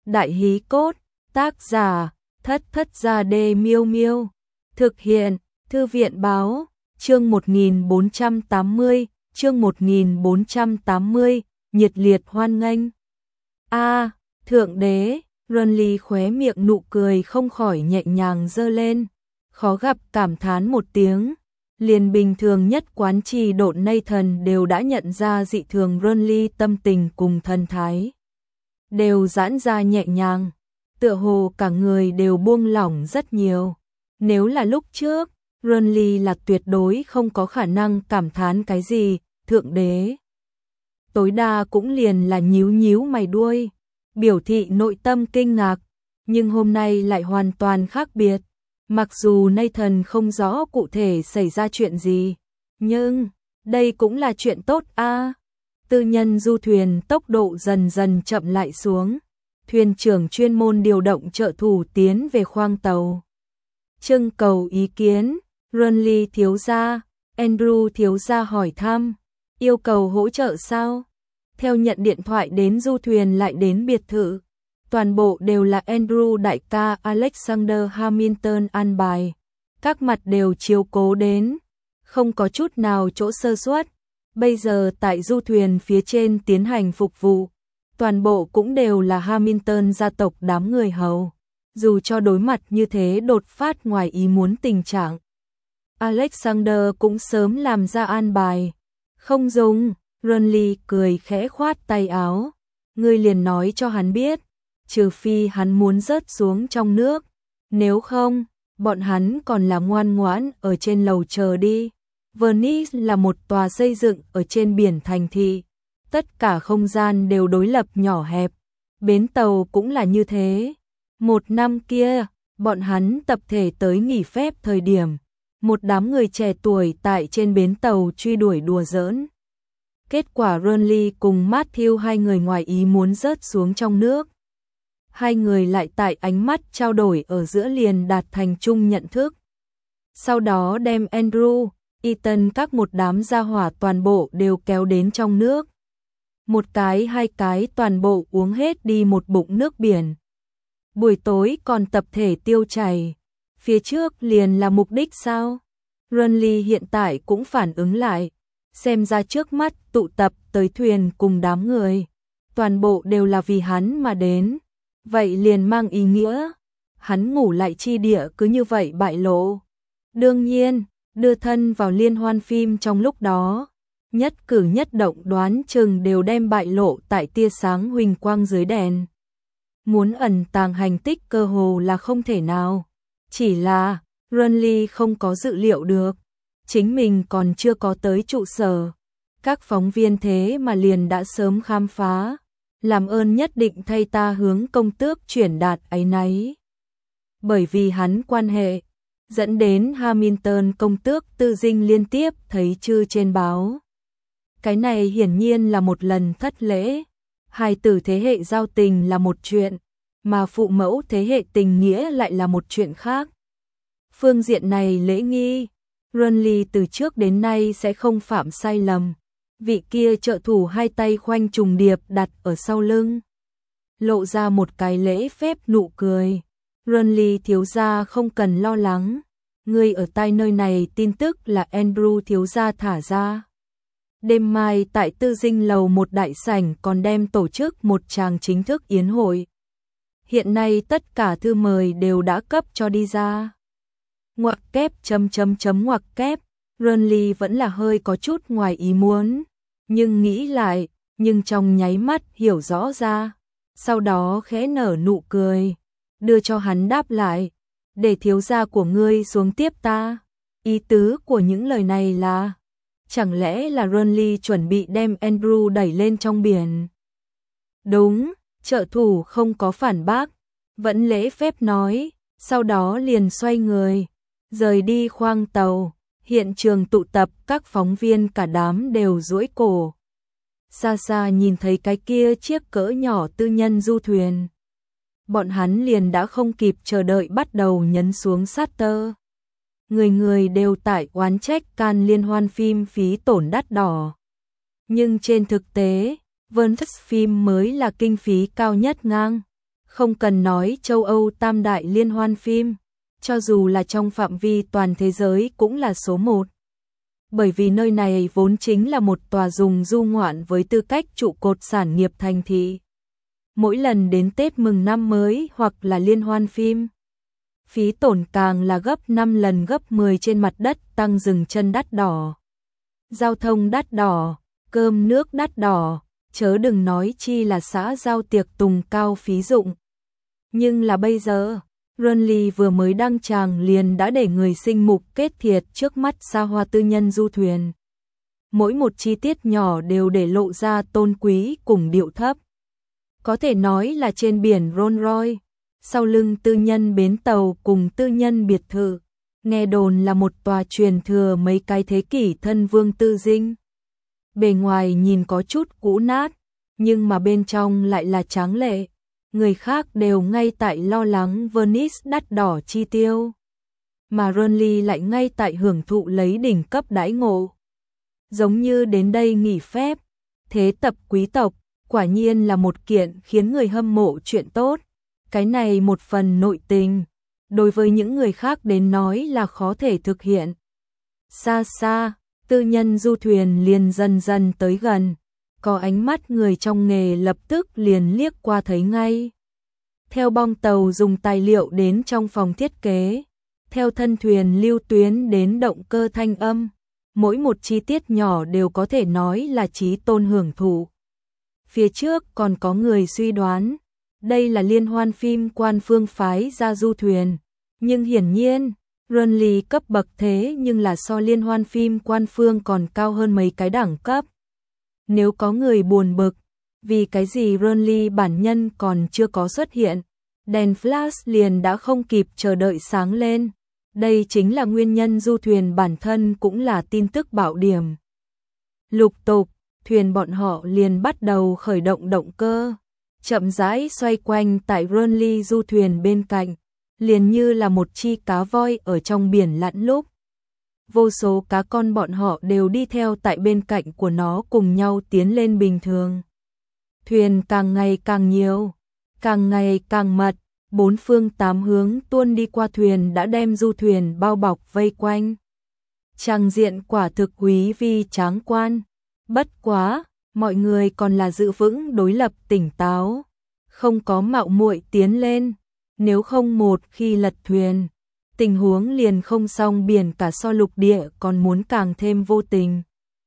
Đại hí cốt, tác giả, Thất Thất Gia Đê Miêu Miêu. Thực hiện, Thư viện báo, chương 1480, chương 1480, nhiệt liệt hoan nghênh. Thượng đế, Renly khóe miệng nụ cười không khỏi nhẹ nhàng giơ lên, khó gặp cảm thán một tiếng. Liền bình thường nhất quán trì độn Nathan đều đã nhận ra dị thường Renly tâm tình cùng thần thái đều giãn ra nhẹ nhàng, tựa hồ cả người đều buông lỏng rất nhiều. Nếu là lúc trước, Renly là tuyệt đối không có khả năng cảm thán cái gì, thượng đế. Tối đa cũng liền là nhíu nhíu mày đuôi, biểu thị nội tâm kinh ngạc, nhưng hôm nay lại hoàn toàn khác biệt. Mặc dù Nathan không rõ cụ thể xảy ra chuyện gì, nhưng đây cũng là chuyện tốt a. Tư nhân du thuyền tốc độ dần dần chậm lại xuống, thuyền trưởng chuyên môn điều động trợ thủ tiến về khoang tàu. Trưng cầu ý kiến, Renly thiếu gia, Andrew thiếu gia hỏi thăm, yêu cầu hỗ trợ sao? Theo nhận điện thoại đến du thuyền lại đến biệt thự, toàn bộ đều là Andrew đại ca Alexander Hamilton an bài, các mặt đều chiếu cố đến, không có chút nào chỗ sơ suất. Bây giờ tại du thuyền phía trên tiến hành phục vụ, toàn bộ cũng đều là Hamilton gia tộc đám người hầu. Dù cho đối mặt như thế đột phát ngoài ý muốn tình trạng, Alexander cũng sớm làm ra an bài. Không dùng, Renly cười khẽ khoát tay áo, ngươi liền nói cho hắn biết, trừ phi hắn muốn rớt xuống trong nước, nếu không, bọn hắn còn là ngoan ngoãn ở trên lầu chờ đi. Venice là một tòa xây dựng ở trên biển thành thị, tất cả không gian đều đối lập nhỏ hẹp, bến tàu cũng là như thế. Một năm kia, bọn hắn tập thể tới nghỉ phép thời điểm, một đám người trẻ tuổi tại trên bến tàu truy đuổi đùa giỡn. Kết quả Renly cùng Matthew hai người ngoài ý muốn rớt xuống trong nước. Hai người lại tại ánh mắt trao đổi ở giữa liền đạt thành chung nhận thức. Sau đó đem Andrew, Ethan các một đám gia hỏa toàn bộ đều kéo đến trong nước. Một cái hai cái toàn bộ uống hết đi một bụng nước biển. Buổi tối còn tập thể tiêu chảy. Phía trước liền là mục đích sao? Renly hiện tại cũng phản ứng lại. Xem ra trước mắt tụ tập tới thuyền cùng đám người, toàn bộ đều là vì hắn mà đến. Vậy liền mang ý nghĩa, hắn ngủ lại chi địa cứ như vậy bại lộ. Đương nhiên, đưa thân vào liên hoan phim trong lúc đó, nhất cử nhất động đoán chừng đều đem bại lộ tại tia sáng huỳnh quang dưới đèn. Muốn ẩn tàng hành tích cơ hồ là không thể nào. Chỉ là, Renly không có dự liệu được, chính mình còn chưa có tới trụ sở. Các phóng viên thế mà liền đã sớm khám phá, làm ơn nhất định thay ta hướng công tước chuyển đạt áy náy. Bởi vì hắn quan hệ, dẫn đến Hamilton công tước tư dinh liên tiếp thấy chư trên báo. Cái này hiển nhiên là một lần thất lễ. Hai tử thế hệ giao tình là một chuyện, mà phụ mẫu thế hệ tình nghĩa lại là một chuyện khác. Phương diện này lễ nghi, Renly từ trước đến nay sẽ không phạm sai lầm. Vị kia trợ thủ hai tay khoanh trùng điệp đặt ở sau lưng, lộ ra một cái lễ phép nụ cười. Renly thiếu gia không cần lo lắng, người ở tai nơi này tin tức là Andrew thiếu gia thả ra. Đêm mai tại tư dinh lầu một đại sảnh còn đem tổ chức một tràng chính thức yến hội. Hiện nay tất cả thư mời đều đã cấp cho đi ra. Ngoặc kép ngoặc kép, Renly vẫn là hơi có chút ngoài ý muốn, nhưng nghĩ lại, nhưng trong nháy mắt hiểu rõ ra, sau đó khẽ nở nụ cười, đưa cho hắn đáp lại, để thiếu gia của ngươi xuống tiếp ta. Ý tứ của những lời này là, chẳng lẽ là Renly chuẩn bị đem Andrew đẩy lên trong biển? Đúng, trợ thủ không có phản bác, vẫn lễ phép nói, sau đó liền xoay người, rời đi khoang tàu. Hiện trường tụ tập các phóng viên cả đám đều duỗi cổ. Xa xa nhìn thấy cái kia chiếc cỡ nhỏ tư nhân du thuyền. Bọn hắn liền đã không kịp chờ đợi bắt đầu nhấn xuống shutter. Người người đều tại oán trách can liên hoan phim phí tổn đắt đỏ. Nhưng trên thực tế, Venice phim mới là kinh phí cao nhất ngang. Không cần nói châu Âu tam đại liên hoan phim, cho dù là trong phạm vi toàn thế giới cũng là số 1. Bởi vì nơi này vốn chính là một tòa dùng du ngoạn với tư cách trụ cột sản nghiệp thành thị. Mỗi lần đến Tết mừng năm mới hoặc là liên hoan phim, phí tổn càng là gấp 5 lần gấp 10 trên mặt đất, tăng dừng chân đắt đỏ, giao thông đắt đỏ, cơm nước đắt đỏ, chớ đừng nói chi là xã giao tiệc tùng cao phí dụng. Nhưng là bây giờ, Runly vừa mới đăng tràng liền đã để người sinh mục kết thiệt trước mắt xa hoa tư nhân du thuyền. Mỗi một chi tiết nhỏ đều để lộ ra tôn quý cùng điệu thấp. Có thể nói là trên biển Rolls-Royce, sau lưng tư nhân bến tàu cùng tư nhân biệt thự, nghe đồn là một tòa truyền thừa mấy cái thế kỷ thân vương tư dinh. Bề ngoài nhìn có chút cũ nát, nhưng mà bên trong lại là tráng lệ. Người khác đều ngay tại lo lắng Venice đắt đỏ chi tiêu, mà Runly lại ngay tại hưởng thụ lấy đỉnh cấp đãi ngộ. Giống như đến đây nghỉ phép, thế tập quý tộc, quả nhiên là một kiện khiến người hâm mộ chuyện tốt. Cái này một phần nội tình, đối với những người khác đến nói là khó thể thực hiện. Xa xa, tư nhân du thuyền liền dần dần tới gần, có ánh mắt người trong nghề lập tức liền liếc qua thấy ngay. Theo bong tàu dùng tài liệu đến trong phòng thiết kế, theo thân thuyền lưu tuyến đến động cơ thanh âm, mỗi một chi tiết nhỏ đều có thể nói là chí tôn hưởng thụ. Phía trước còn có người suy đoán, đây là liên hoan phim quan phương phái ra du thuyền, nhưng hiển nhiên, Runly cấp bậc thế nhưng là so liên hoan phim quan phương còn cao hơn mấy cái đẳng cấp. Nếu có người buồn bực, vì cái gì Runly bản nhân còn chưa có xuất hiện, đèn flash liền đã không kịp chờ đợi sáng lên. Đây chính là nguyên nhân du thuyền bản thân cũng là tin tức bạo điểm. Lục tục, thuyền bọn họ liền bắt đầu khởi động động cơ, chậm rãi xoay quanh tại Runly du thuyền bên cạnh, liền như là một chi cá voi ở trong biển lặn lúc. Vô số cá con bọn họ đều đi theo tại bên cạnh của nó cùng nhau tiến lên bình thường. Thuyền càng ngày càng nhiều, càng ngày càng mật, bốn phương tám hướng tuôn đi qua thuyền đã đem du thuyền bao bọc vây quanh. Tràng diện quả thực quý vi tráng quan, bất quá, mọi người còn là giữ vững đối lập tỉnh táo, không có mạo muội tiến lên, nếu không một khi lật thuyền, tình huống liền không xong, biển cả so lục địa còn muốn càng thêm vô tình.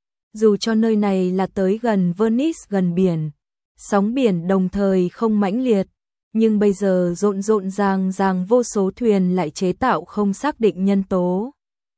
Dù cho nơi này là tới gần Venice gần biển, sóng biển đồng thời không mãnh liệt, nhưng bây giờ rộn rộn ràng vô số thuyền lại chế tạo không xác định nhân tố.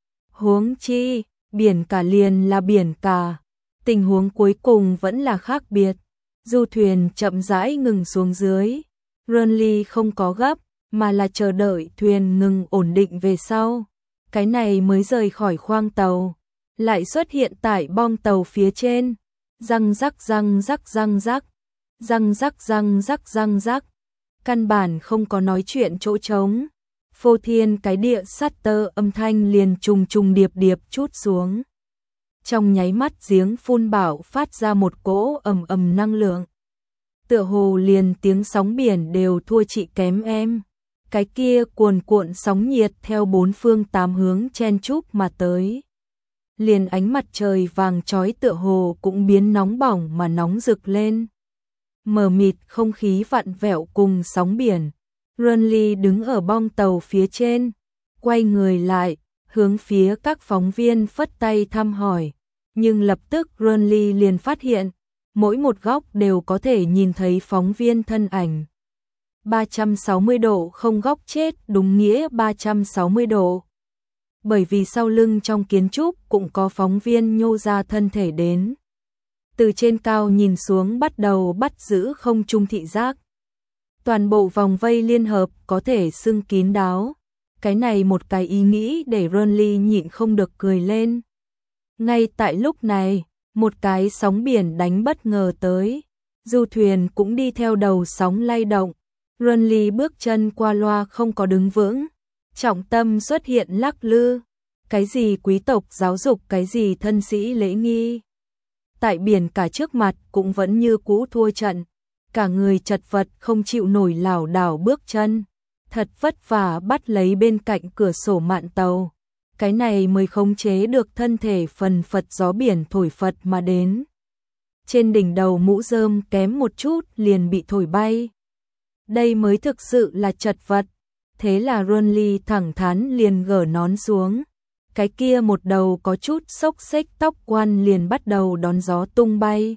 Huống chi, biển cả liền là biển cả, tình huống cuối cùng vẫn là khác biệt. Du thuyền chậm rãi ngừng xuống dưới, Runly không có gấp, mà là chờ đợi thuyền ngừng ổn định về sau. Cái này mới rời khỏi khoang tàu, lại xuất hiện tại bong tàu phía trên. Răng rắc răng rắc răng rắc, răng rắc răng rắc răng rắc. Căn bản không có nói chuyện chỗ trống. Phô thiên cái địa shutter âm thanh liền trùng trùng điệp điệp trút xuống. Trong nháy mắt giếng phun bạo phát ra một cỗ ầm ầm năng lượng. Tựa hồ liền tiếng sóng biển đều thua chị kém em. Cái kia cuồn cuộn sóng nhiệt theo bốn phương tám hướng chen chúc mà tới. Liền ánh mặt trời vàng chói tựa hồ cũng biến nóng bỏng mà nóng rực lên. Mờ mịt không khí vặn vẹo cùng sóng biển. Runly đứng ở bong tàu phía trên, quay người lại, hướng phía các phóng viên phất tay thăm hỏi. Nhưng lập tức Runly liền phát hiện, mỗi một góc đều có thể nhìn thấy phóng viên thân ảnh. 360 độ không góc chết đúng nghĩa 360 độ. Bởi vì sau lưng trong kiến trúc cũng có phóng viên nhô ra thân thể đến. Từ trên cao nhìn xuống bắt đầu bắt giữ không trung thị giác. Toàn bộ vòng vây liên hợp có thể xưng kín đáo. Cái này một cái ý nghĩ để Runly nhịn không được cười lên. Ngay tại lúc này, một cái sóng biển đánh bất ngờ tới. Du thuyền cũng đi theo đầu sóng lay động. Runly bước chân qua loa không có đứng vững. Trọng tâm xuất hiện lắc lư. Cái gì quý tộc giáo dục, cái gì thân sĩ lễ nghi. Tại biển cả trước mặt cũng vẫn như cũ thua trận. cả người chật vật không chịu nổi lảo đảo bước chân, thật vất vả bắt lấy bên cạnh cửa sổ mạn tàu. Cái này mới khống chế được thân thể phần phật gió biển thổi phật mà đến. Trên đỉnh đầu mũ rơm kém một chút liền bị thổi bay. Đây mới thực sự là chật vật. Thế là Runly thẳng thắn liền gỡ nón xuống. Cái kia một đầu có chút xốc xếch tóc quan liền bắt đầu đón gió tung bay.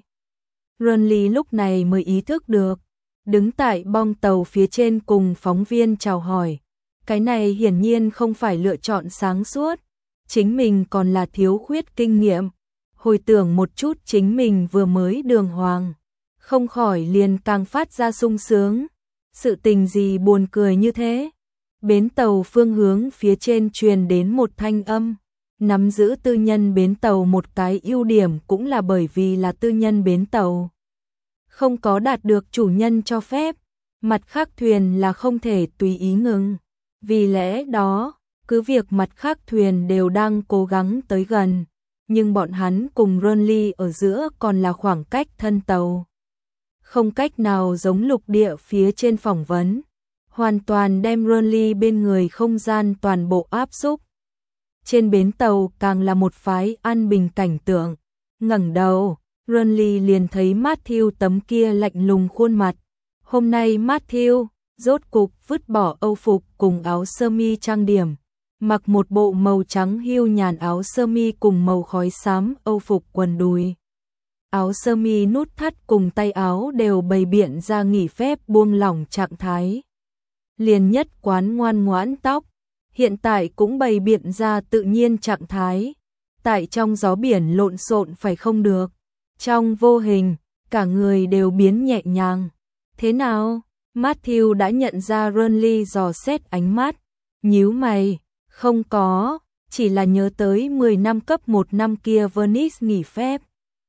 Runly lúc này mới ý thức được, đứng tại bong tàu phía trên cùng phóng viên chào hỏi. Cái này hiển nhiên không phải lựa chọn sáng suốt, chính mình còn là thiếu khuyết kinh nghiệm. Hồi tưởng một chút chính mình vừa mới đường hoàng, không khỏi liền càng phát ra sung sướng. Sự tình gì buồn cười như thế? Bến tàu phương hướng phía trên truyền đến một thanh âm. Nắm giữ tư nhân bến tàu một cái ưu điểm cũng là bởi vì là tư nhân bến tàu. Không có đạt được chủ nhân cho phép, mặt khác thuyền là không thể tùy ý ngừng. Vì lẽ đó, cứ việc mặt khác thuyền đều đang cố gắng tới gần, nhưng bọn hắn cùng Runly ở giữa còn là khoảng cách thân tàu. Không cách nào giống lục địa phía trên phỏng vấn, hoàn toàn đem Runly bên người không gian toàn bộ áp xúc. Trên bến tàu càng là một phái an bình cảnh tượng. Ngẩng đầu, Runly liền thấy Matthew tấm kia lạnh lùng khuôn mặt. Hôm nay Matthew rốt cục vứt bỏ âu phục cùng áo sơ mi trang điểm, mặc một bộ màu trắng hưu nhàn áo sơ mi cùng màu khói xám âu phục quần đùi. Áo sơ mi nút thắt cùng tay áo đều bày biện ra nghỉ phép buông lỏng trạng thái. Liền nhất quán ngoan ngoãn tóc, hiện tại cũng bày biện ra tự nhiên trạng thái. Tại trong gió biển lộn xộn phải không được. Trong vô hình, cả người đều biến nhẹ nhàng. Thế nào? Matthew đã nhận ra Runly dò xét ánh mắt. Nhíu mày, không có, chỉ là nhớ tới 10 năm cấp 1 năm kia Venice nghỉ phép.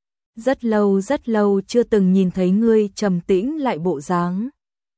Rất lâu chưa từng nhìn thấy ngươi trầm tĩnh lại bộ dáng.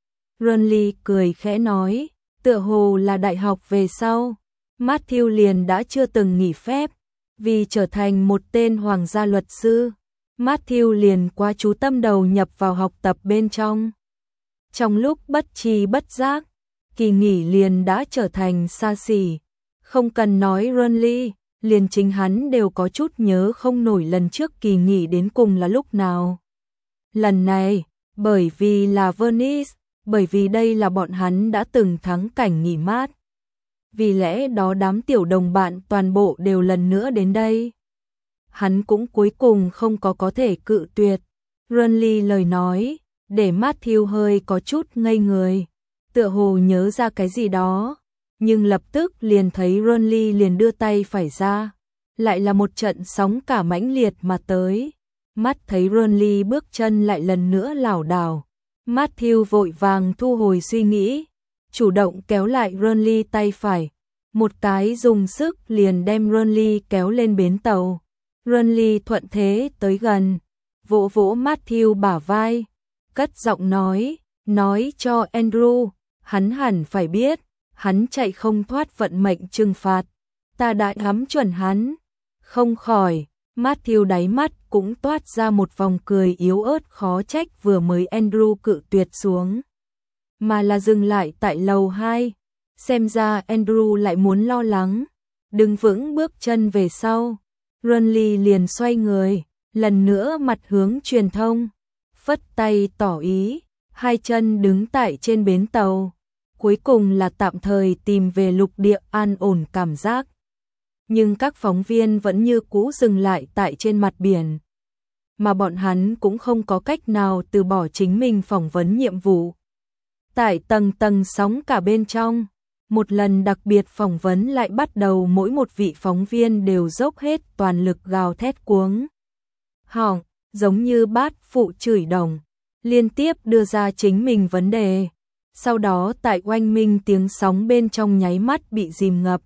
Runly cười khẽ nói, tựa hồ là đại học về sau, Matthew liền đã chưa từng nghỉ phép, vì trở thành một tên hoàng gia luật sư, Matthew liền quá chú tâm đầu nhập vào học tập bên trong. Trong lúc bất tri bất giác, kỳ nghỉ liền đã trở thành xa xỉ, không cần nói Runly, liền chính hắn đều có chút nhớ không nổi lần trước kỳ nghỉ đến cùng là lúc nào. Lần này, bởi vì là Venice, bởi vì đây là bọn hắn đã từng thắng cảnh nghỉ mát. Vì lẽ đó đám tiểu đồng bạn toàn bộ đều lần nữa đến đây. Hắn cũng cuối cùng không có thể cự tuyệt. Runly lời nói, để Matthew hơi có chút ngây người, tựa hồ nhớ ra cái gì đó, nhưng lập tức liền thấy Runly liền đưa tay phải ra, lại là một trận sóng cả mãnh liệt mà tới. Mắt thấy Runly bước chân lại lần nữa lảo đảo, Matthew vội vàng thu hồi suy nghĩ, chủ động kéo lại Runly tay phải, một cái dùng sức liền đem Runly kéo lên bến tàu. Runly thuận thế tới gần, vỗ vỗ Matthew bả vai, cất giọng nói cho Andrew, hắn hẳn phải biết, hắn chạy không thoát vận mệnh trừng phạt, ta đã ngắm chuẩn hắn. Không khỏi, Matthew đáy mắt cũng toát ra một vòng cười yếu ớt khó trách vừa mới Andrew cự tuyệt xuống, mà là dừng lại tại lầu 2, xem ra Andrew lại muốn lo lắng, đứng vững bước chân về sau. Runly liền xoay người, lần nữa mặt hướng truyền thông, phất tay tỏ ý, hai chân đứng tại trên bến tàu, cuối cùng là tạm thời tìm về lục địa an ổn cảm giác. Nhưng các phóng viên vẫn như cũ dừng lại tại trên mặt biển, mà bọn hắn cũng không có cách nào từ bỏ chính mình phỏng vấn nhiệm vụ. Tại tầng sóng cả bên trong, một lần đặc biệt phỏng vấn lại bắt đầu, mỗi một vị phóng viên đều dốc hết toàn lực gào thét cuống họng, giống như bát phụ chửi đồng, liên tiếp đưa ra chính mình vấn đề. Sau đó tại oanh minh tiếng sóng bên trong nháy mắt bị dìm ngập.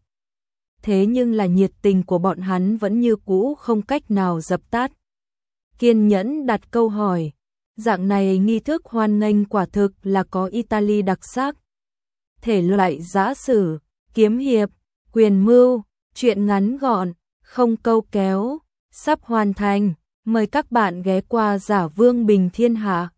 Thế nhưng là nhiệt tình của bọn hắn vẫn như cũ không cách nào dập tắt. Kiên nhẫn đặt câu hỏi, dạng này nghi thức hoan nghênh quả thực là có Italy đặc sắc. Thể loại giã sử, kiếm hiệp, quyền mưu, truyện ngắn gọn, không câu kéo, sắp hoàn thành. Mời các bạn ghé qua Giả Vương Bình Thiên Hạ.